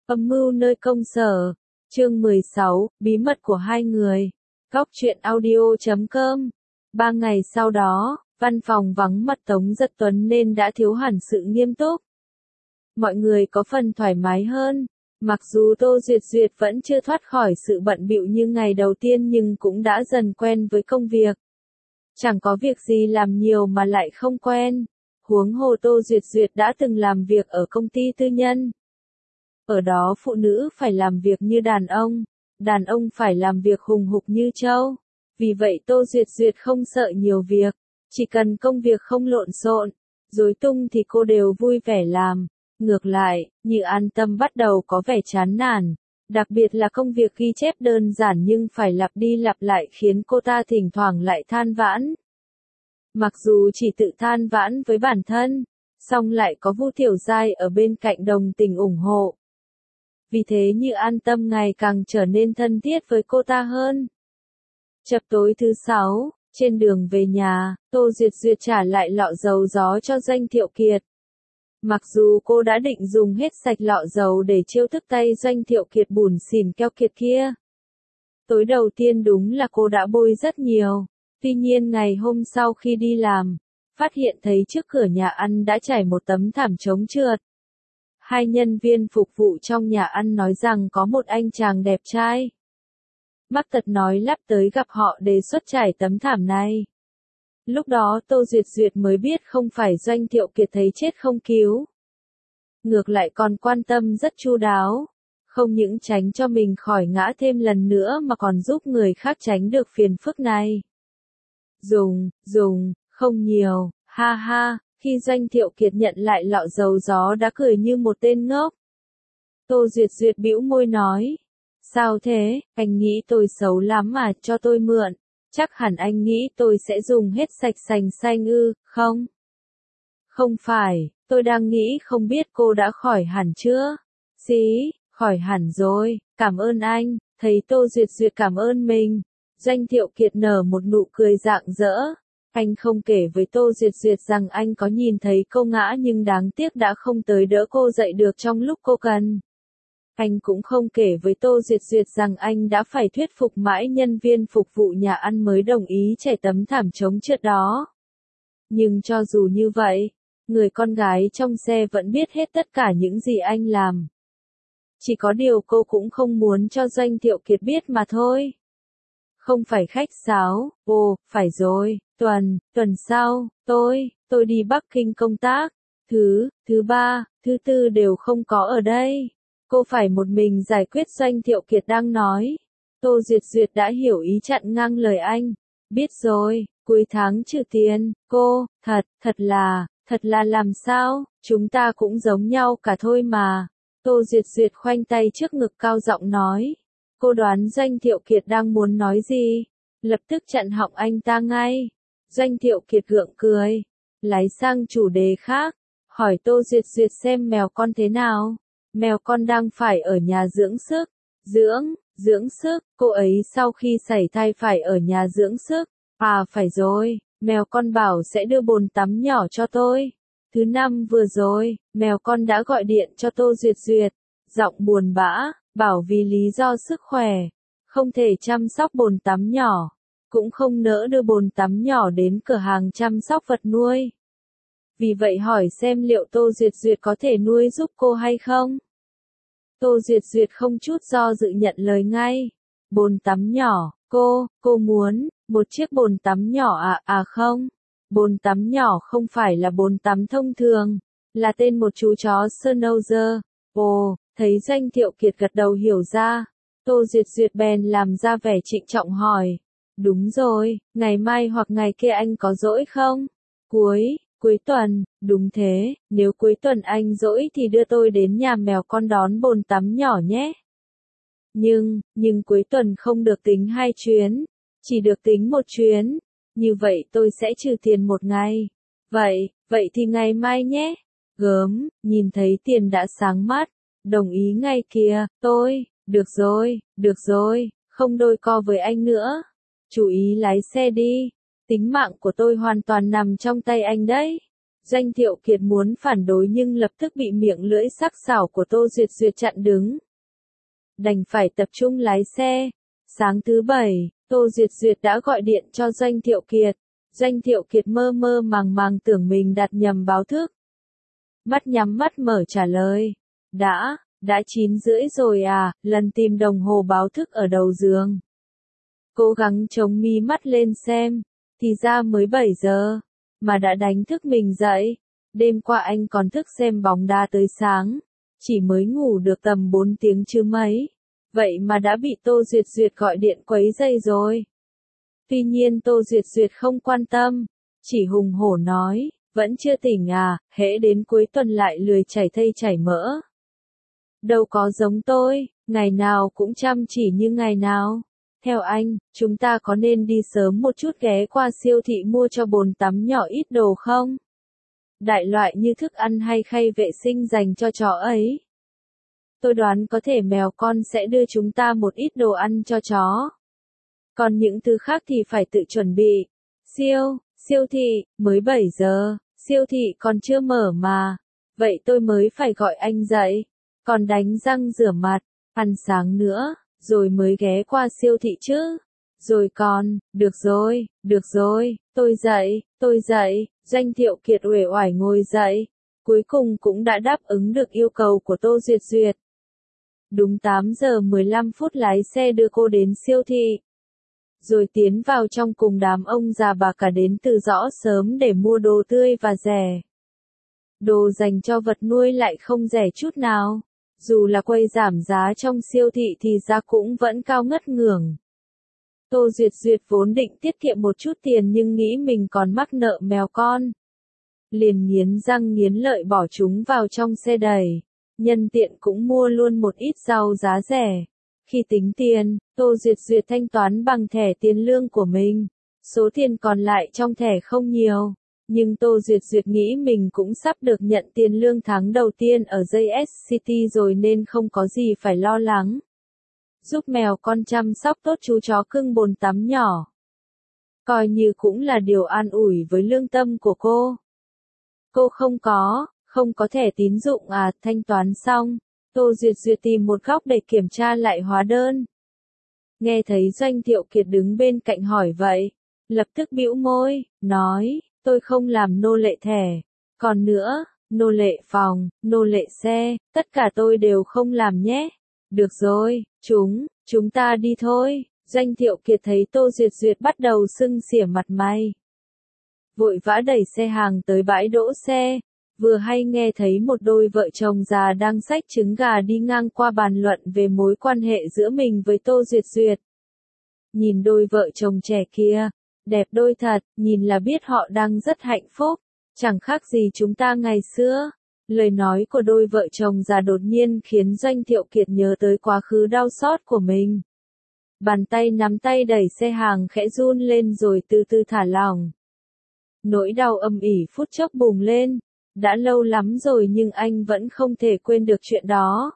Âm mưu nơi công sở. Chương 16, bí mật của hai người. Góc truyện audio.com. 3 ngày sau đó, văn phòng vắng mặt Tống Giật Tuấn nên đã thiếu hẳn sự nghiêm túc. Mọi người có phần thoải mái hơn. Mặc dù Tô Duyệt Duyệt vẫn chưa thoát khỏi sự bận bịu như ngày đầu tiên nhưng cũng đã dần quen với công việc. Chẳng có việc gì làm nhiều mà lại không quen. Huống hồ Tô Duyệt Duyệt đã từng làm việc ở công ty tư nhân. Ở đó phụ nữ phải làm việc như đàn ông phải làm việc hùng hục như trâu. Vì vậy Tô Duyệt Duyệt không sợ nhiều việc, chỉ cần công việc không lộn xộn, rối tung thì cô đều vui vẻ làm. Ngược lại, Như An Tâm bắt đầu có vẻ chán nản, đặc biệt là công việc ghi chép đơn giản nhưng phải lặp đi lặp lại khiến cô ta thỉnh thoảng lại than vãn. Mặc dù chỉ tự than vãn với bản thân, song lại có Vu Tiểu Giai ở bên cạnh đồng tình ủng hộ. Vì thế Như An Tâm ngày càng trở nên thân thiết với cô ta hơn. Chập tối thứ 6, trên đường về nhà, Tô Duyệt Duyệt trả lại lọ dầu gió cho Doanh Thiệu Kiệt. Mặc dù cô đã định dùng hết sạch lọ dầu để chiêu thức tay Doanh Thiệu Kiệt bủn xỉn keo kiệt kia. Tối đầu tiên đúng là cô đã bôi rất nhiều, tuy nhiên ngày hôm sau khi đi làm, phát hiện thấy trước cửa nhà ăn đã trải một tấm thảm chống trượt. Hai nhân viên phục vụ trong nhà ăn nói rằng có một anh chàng đẹp trai. Mắc tật nói lắp tới gặp họ đề xuất trải tấm thảm này. Lúc đó Tô Duyệt Duyệt mới biết không phải Doanh Thiệu Kiệt thấy chết không cứu. Ngược lại còn quan tâm rất chu đáo. Không những tránh cho mình khỏi ngã thêm lần nữa mà còn giúp người khác tránh được phiền phức này. Dùng, không nhiều, ha ha. Khi Doanh Thiệu Kiệt nhận lại lọ dầu gió đã cười như một tên ngốc. Tô Duyệt Duyệt bĩu môi nói. Sao thế, anh nghĩ tôi xấu lắm mà cho tôi mượn. Chắc hẳn anh nghĩ tôi sẽ dùng hết sạch sành xanh ư, không? Không phải, tôi đang nghĩ không biết cô đã khỏi hẳn chưa? Xí, khỏi hẳn rồi, cảm ơn anh. Thấy Tô Duyệt Duyệt cảm ơn mình, Doanh Thiệu Kiệt nở một nụ cười rạng rỡ. Anh không kể với Tô Duyệt Duyệt rằng anh có nhìn thấy cô ngã nhưng đáng tiếc đã không tới đỡ cô dậy được trong lúc cô cần. Anh cũng không kể với Tô Duyệt Duyệt rằng anh đã phải thuyết phục mãi nhân viên phục vụ nhà ăn mới đồng ý trải tấm thảm chống trượt đó. Nhưng cho dù như vậy, người con gái trong xe vẫn biết hết tất cả những gì anh làm. Chỉ có điều cô cũng không muốn cho Doanh Thiệu Kiệt biết mà thôi. Không phải khách sáo, phải rồi, tuần sau, tôi đi Bắc Kinh công tác, thứ ba, thứ tư đều không có ở đây. Cô phải một mình giải quyết, Doanh Thiệu Kiệt đang nói. Tô Duyệt Duyệt đã hiểu ý chặn ngang lời anh. Biết rồi, cuối tháng trừ tiền, cô, thật là làm sao, chúng ta cũng giống nhau cả thôi mà. Tô Duyệt Duyệt khoanh tay trước ngực cao giọng nói. Cô đoán Doanh Thiệu Kiệt đang muốn nói gì, lập tức chặn họng anh ta ngay. Doanh Thiệu Kiệt gượng cười, lái sang chủ đề khác, hỏi Tô Duyệt Duyệt xem mèo con thế nào. Mèo con đang phải ở nhà dưỡng sức. Dưỡng sức, cô ấy sau khi sảy thai phải ở nhà dưỡng sức. À phải rồi, mèo con bảo sẽ đưa bồn tắm nhỏ cho tôi. Thứ năm vừa rồi, mèo con đã gọi điện cho Tô Duyệt Duyệt, giọng buồn bã, bảo vì lý do sức khỏe, không thể chăm sóc bồn tắm nhỏ, cũng không nỡ đưa bồn tắm nhỏ đến cửa hàng chăm sóc vật nuôi. Vì vậy hỏi xem liệu Tô Duyệt Duyệt có thể nuôi giúp cô hay không? Tô Duyệt Duyệt không chút do dự nhận lời ngay. Bồn tắm nhỏ, cô muốn, một chiếc bồn tắm nhỏ không? Bồn tắm nhỏ không phải là bồn tắm thông thường, là tên một chú chó Schnauzer. Thấy Doanh Thiệu Kiệt gật đầu hiểu ra. Tô Duyệt Duyệt bèn làm ra vẻ trịnh trọng hỏi. Đúng rồi, ngày mai hoặc ngày kia anh có rỗi không? Cuối tuần, đúng thế, nếu cuối tuần anh rỗi thì đưa tôi đến nhà mèo con đón bồn tắm nhỏ nhé. Nhưng cuối tuần không được tính 2 chuyến, chỉ được tính 1 chuyến, như vậy tôi sẽ trừ tiền 1 ngày. Vậy thì ngày mai nhé. Gớm, nhìn thấy tiền đã sáng mắt, đồng ý ngay kìa, được rồi, không đôi co với anh nữa. Chú ý lái xe đi. Tính mạng của tôi hoàn toàn nằm trong tay anh đấy. Doanh Thiệu Kiệt muốn phản đối nhưng lập tức bị miệng lưỡi sắc sảo của Tô Duyệt Duyệt chặn đứng. Đành phải tập trung lái xe. Sáng thứ Bảy, Tô Duyệt Duyệt đã gọi điện cho Doanh Thiệu Kiệt. Doanh Thiệu Kiệt mơ mơ màng màng tưởng mình đặt nhầm báo thức. Mắt nhắm mắt mở trả lời. Đã 9:30 rồi à, lần tìm đồng hồ báo thức ở đầu giường. Cố gắng chống mi mắt lên xem, thì ra mới 7 giờ, mà đã đánh thức mình dậy. Đêm qua anh còn thức xem bóng đá tới sáng, chỉ mới ngủ được tầm 4 tiếng chứ mấy. Vậy mà đã bị Tô Duyệt Duyệt gọi điện quấy rầy rồi. Tuy nhiên Tô Duyệt Duyệt không quan tâm, chỉ hùng hổ nói, vẫn chưa tỉnh à, hễ đến cuối tuần lại lười chảy thây chảy mỡ. Đâu có giống tôi, ngày nào cũng chăm chỉ như ngày nào. Theo anh, chúng ta có nên đi sớm một chút ghé qua siêu thị mua cho bồn tắm nhỏ ít đồ không? Đại loại như thức ăn hay khay vệ sinh dành cho chó ấy. Tôi đoán có thể mèo con sẽ đưa chúng ta một ít đồ ăn cho chó. Còn những thứ khác thì phải tự chuẩn bị. Siêu thị, mới 7 giờ, siêu thị còn chưa mở mà. Vậy tôi mới phải gọi anh dậy. Còn đánh răng rửa mặt, ăn sáng nữa, rồi mới ghé qua siêu thị chứ. Rồi còn, được rồi, tôi dậy, Doanh Thiệu Kiệt uể oải ngồi dậy. Cuối cùng cũng đã đáp ứng được yêu cầu của Tô Duyệt Duyệt. Đúng 8 giờ 15 phút lái xe đưa cô đến siêu thị. Rồi tiến vào trong cùng đám ông già bà cả đến từ rõ sớm để mua đồ tươi và rẻ. Đồ dành cho vật nuôi lại không rẻ chút nào. Dù là quầy giảm giá trong siêu thị thì giá cũng vẫn cao ngất ngưởng. Tô Duyệt Duyệt vốn định tiết kiệm một chút tiền nhưng nghĩ mình còn mắc nợ mèo con. Liền nghiến răng nghiến lợi bỏ chúng vào trong xe đẩy. Nhân tiện cũng mua luôn một ít rau giá rẻ. Khi tính tiền, Tô Duyệt Duyệt thanh toán bằng thẻ tiền lương của mình. Số tiền còn lại trong thẻ không nhiều. Nhưng Tô Duyệt Duyệt nghĩ mình cũng sắp được nhận tiền lương tháng đầu tiên ở JS City rồi nên không có gì phải lo lắng. Giúp mèo con chăm sóc tốt chú chó cưng bồn tắm nhỏ. Coi như cũng là điều an ủi với lương tâm của cô. Cô không có thẻ tín dụng à, thanh toán xong. Tô Duyệt Duyệt tìm một góc để kiểm tra lại hóa đơn. Nghe thấy Doanh Thiệu Kiệt đứng bên cạnh hỏi vậy. Lập tức bĩu môi, nói, tôi không làm nô lệ thẻ. Còn nữa, nô lệ phòng, nô lệ xe, tất cả tôi đều không làm nhé. Được rồi, chúng ta đi thôi. Doanh Thiệu Kiệt thấy Tô Duyệt Duyệt bắt đầu sưng xỉa mặt mày. Vội vã đẩy xe hàng tới bãi đỗ xe. Vừa hay nghe thấy một đôi vợ chồng già đang xách trứng gà đi ngang qua bàn luận về mối quan hệ giữa mình với Tô Duyệt Duyệt. Nhìn đôi vợ chồng trẻ kia, đẹp đôi thật, nhìn là biết họ đang rất hạnh phúc, chẳng khác gì chúng ta ngày xưa. Lời nói của đôi vợ chồng già đột nhiên khiến Doanh Thiệu Kiệt nhớ tới quá khứ đau xót của mình. Bàn tay nắm tay đẩy xe hàng khẽ run lên rồi từ từ thả lỏng. Nỗi đau âm ỉ phút chốc bùng lên. Đã lâu lắm rồi nhưng anh vẫn không thể quên được chuyện đó.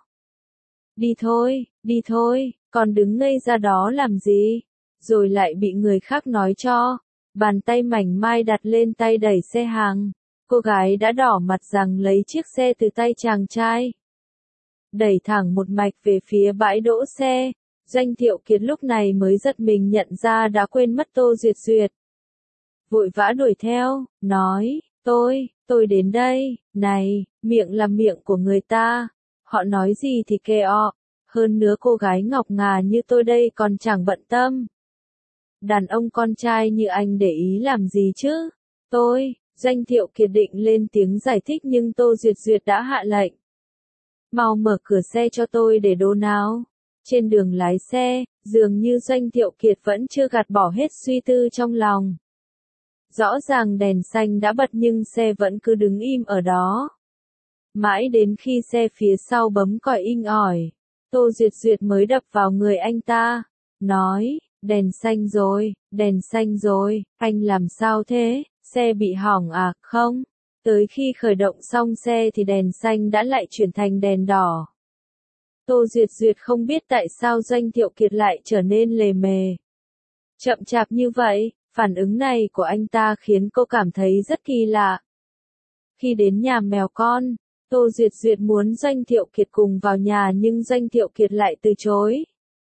Đi thôi, còn đứng ngây ra đó làm gì? Rồi lại bị người khác nói cho. Bàn tay mảnh mai đặt lên tay đẩy xe hàng. Cô gái đã đỏ mặt rằng lấy chiếc xe từ tay chàng trai. Đẩy thẳng một mạch về phía bãi đỗ xe. Doanh Thiệu Kiệt lúc này mới giật mình nhận ra đã quên mất Tô Duyệt Duyệt. Vội vã đuổi theo, nói, tôi đến đây, này, miệng là miệng của người ta. Họ nói gì thì kệ ọ. Hơn nữa cô gái ngọc ngà như tôi đây còn chẳng bận tâm. Đàn ông con trai như anh để ý làm gì chứ? Doanh Thiệu Kiệt định lên tiếng giải thích nhưng Tô Duyệt Duyệt đã hạ lệnh. Mau mở cửa xe cho tôi để đồ nào. Trên đường lái xe, dường như Doanh Thiệu Kiệt vẫn chưa gạt bỏ hết suy tư trong lòng. Rõ ràng đèn xanh đã bật nhưng xe vẫn cứ đứng im ở đó. Mãi đến khi xe phía sau bấm còi inh ỏi, Tô Duyệt Duyệt mới đập vào người anh ta, nói, đèn xanh rồi, anh làm sao thế, xe bị hỏng à, không? Tới khi khởi động xong xe thì đèn xanh đã lại chuyển thành đèn đỏ. Tô Duyệt Duyệt không biết tại sao Doanh Thiệu Kiệt lại trở nên lề mề. Chậm chạp như vậy, phản ứng này của anh ta khiến cô cảm thấy rất kỳ lạ. Khi đến nhà mèo con, Tô Duyệt Duyệt muốn Doanh Thiệu Kiệt cùng vào nhà nhưng Doanh Thiệu Kiệt lại từ chối.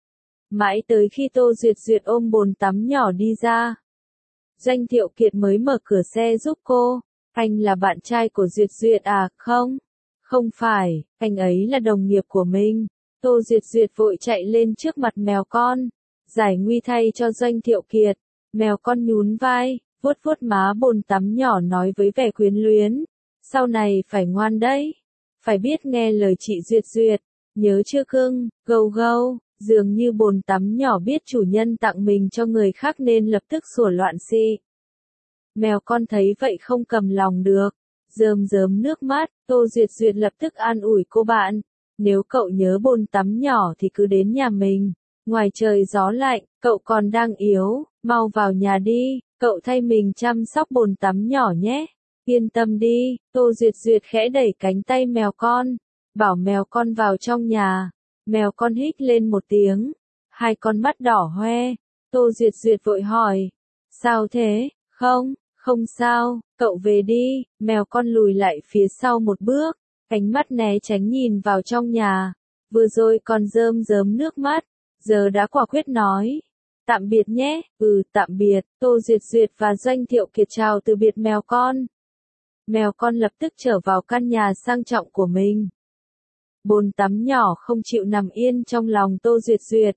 Mãi tới khi Tô Duyệt Duyệt ôm bồn tắm nhỏ đi ra, Doanh Thiệu Kiệt mới mở cửa xe giúp cô. Anh là bạn trai của Duyệt Duyệt à? Không, không phải, anh ấy là đồng nghiệp của mình. Tô Duyệt Duyệt vội chạy lên trước mặt mèo con, giải nguy thay cho Doanh Thiệu Kiệt. Mèo con nhún vai, vuốt vuốt má bồn tắm nhỏ nói với vẻ quyến luyến. Sau này phải ngoan đấy, phải biết nghe lời chị Duyệt Duyệt, nhớ chưa cưng, gâu gâu. Dường như bồn tắm nhỏ biết chủ nhân tặng mình cho người khác nên lập tức sủa loạn xì. Mèo con thấy vậy không cầm lòng được, rơm rớm nước mắt. Tô Duyệt Duyệt lập tức an ủi cô bạn. Nếu cậu nhớ bồn tắm nhỏ thì cứ đến nhà mình. Ngoài trời gió lạnh, cậu còn đang yếu, mau vào nhà đi, cậu thay mình chăm sóc bồn tắm nhỏ nhé. Yên tâm đi, Tô Duyệt Duyệt khẽ đẩy cánh tay mèo con, bảo mèo con vào trong nhà. Mèo con hích lên một tiếng, hai con mắt đỏ hoe. Tô Duyệt Duyệt vội hỏi, sao thế? Không, không sao, cậu về đi. Mèo con lùi lại phía sau một bước, ánh mắt né tránh nhìn vào trong nhà. Vừa rồi còn rơm rớm nước mắt, giờ đã quả quyết nói, tạm biệt nhé. Tạm biệt. Tô Duyệt Duyệt và Doanh Thiệu Kiệt chào từ biệt mèo con. Mèo con lập tức trở vào căn nhà sang trọng của mình. Bồn tắm nhỏ không chịu nằm yên trong lòng Tô Duyệt Duyệt.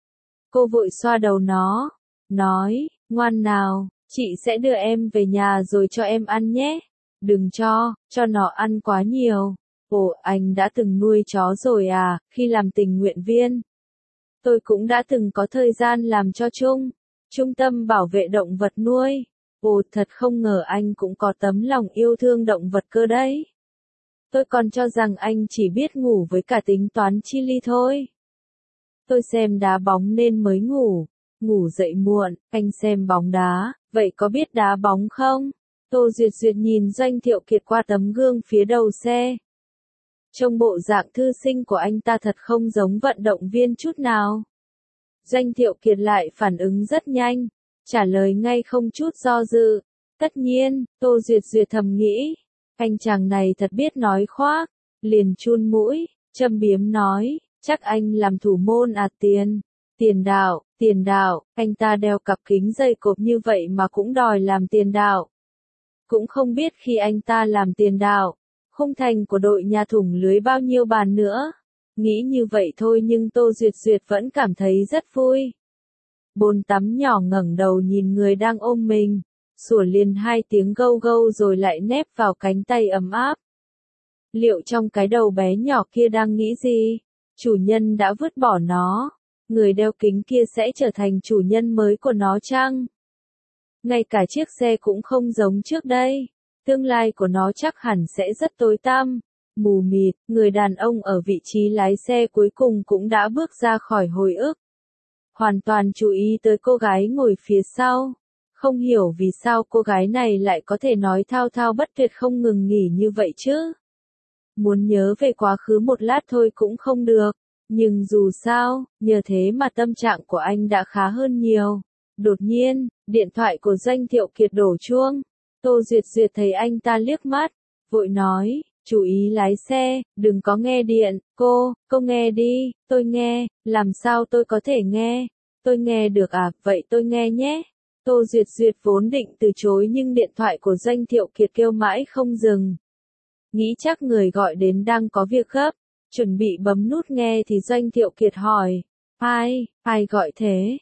Cô vội xoa đầu nó, nói, ngoan nào, chị sẽ đưa em về nhà rồi cho em ăn nhé. Đừng cho nó ăn quá nhiều. Ồ, anh đã từng nuôi chó rồi à? Khi làm tình nguyện viên, tôi cũng đã từng có thời gian làm cho trung tâm bảo vệ động vật nuôi. Ồ, thật không ngờ anh cũng có tấm lòng yêu thương động vật cơ đấy. Tôi còn cho rằng anh chỉ biết ngủ với cả tính toán chi ly thôi. Tôi xem đá bóng nên mới ngủ dậy muộn. Anh xem bóng đá, vậy có biết đá bóng không? Tô Duyệt Duyệt nhìn Doanh Thiệu Kiệt qua tấm gương phía đầu xe. Trông bộ dạng thư sinh của anh ta thật không giống vận động viên chút nào. Doanh Thiệu Kiệt lại phản ứng rất nhanh, trả lời ngay không chút do dự. Tất nhiên, Tô Duyệt Duyệt thầm nghĩ, anh chàng này thật biết nói khoác, liền chun mũi, châm biếm nói, chắc anh làm thủ môn à? Tiền đạo, anh ta đeo cặp kính dày cộp như vậy mà cũng đòi làm tiền đạo. Cũng không biết khi anh ta làm tiền đạo, khung thành của đội nhà thủng lưới bao nhiêu bàn nữa. Nghĩ như vậy thôi nhưng Tô Duyệt Duyệt vẫn cảm thấy rất vui. Bồn tắm nhỏ ngẩng đầu nhìn người đang ôm mình, sủa liền hai tiếng gâu gâu rồi lại nép vào cánh tay ấm áp. Liệu trong cái đầu bé nhỏ kia đang nghĩ gì? Chủ nhân đã vứt bỏ nó, người đeo kính kia sẽ trở thành chủ nhân mới của nó chăng? Ngay cả chiếc xe cũng không giống trước đây, tương lai của nó chắc hẳn sẽ rất tối tăm, mù mịt. Người đàn ông ở vị trí lái xe cuối cùng cũng đã bước ra khỏi hồi ức, hoàn toàn chú ý tới cô gái ngồi phía sau. Không hiểu vì sao cô gái này lại có thể nói thao thao bất tuyệt không ngừng nghỉ như vậy chứ. Muốn nhớ về quá khứ một lát thôi cũng không được, nhưng dù sao, nhờ thế mà tâm trạng của anh đã khá hơn nhiều. Đột nhiên, điện thoại của Doanh Thiệu Kiệt đổ chuông. Tô Duyệt Duyệt thấy anh ta liếc mắt, vội nói, chú ý lái xe, đừng có nghe điện. Cô nghe đi. Tôi nghe, làm sao tôi có thể nghe? Tôi nghe được à? Vậy tôi nghe nhé. Tô Duyệt Duyệt vốn định từ chối nhưng điện thoại của Doanh Thiệu Kiệt kêu mãi không dừng. Nghĩ chắc người gọi đến đang có việc gấp, chuẩn bị bấm nút nghe thì Doanh Thiệu Kiệt hỏi, ai gọi thế?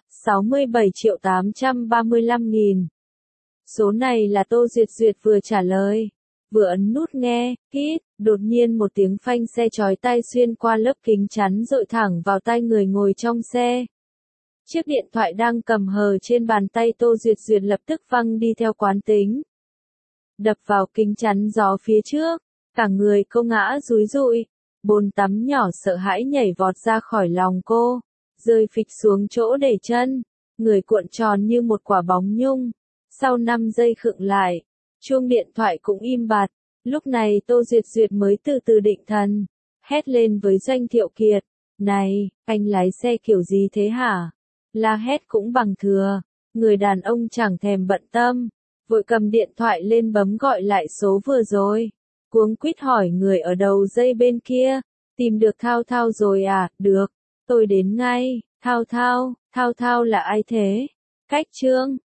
67.835.000. Số này là Tô Duyệt Duyệt vừa trả lời, vừa ấn nút nghe, đột nhiên một tiếng phanh xe chói tai xuyên qua lớp kính chắn dội thẳng vào tai người ngồi trong xe. Chiếc điện thoại đang cầm hờ trên bàn tay Tô Duyệt Duyệt lập tức văng đi theo quán tính, đập vào kính chắn gió phía trước, cả người cô ngã dúi dụi. Bồn tắm nhỏ sợ hãi nhảy vọt ra khỏi lòng cô, rơi phịch xuống chỗ để chân, người cuộn tròn như một quả bóng nhung. Sau 5 giây khựng lại, chuông điện thoại cũng im bặt. Lúc này Tô Duyệt Duyệt mới từ từ định thần, hét lên với Doanh Thiệu Kiệt, này, anh lái xe kiểu gì thế hả? La hét cũng bằng thừa, người đàn ông chẳng thèm bận tâm, vội cầm điện thoại lên bấm gọi lại số vừa rồi. Cuống quýt hỏi người ở đầu dây bên kia, tìm được Thao Thao rồi à, được, tôi đến ngay. Thao Thao là ai thế? Cách Trương.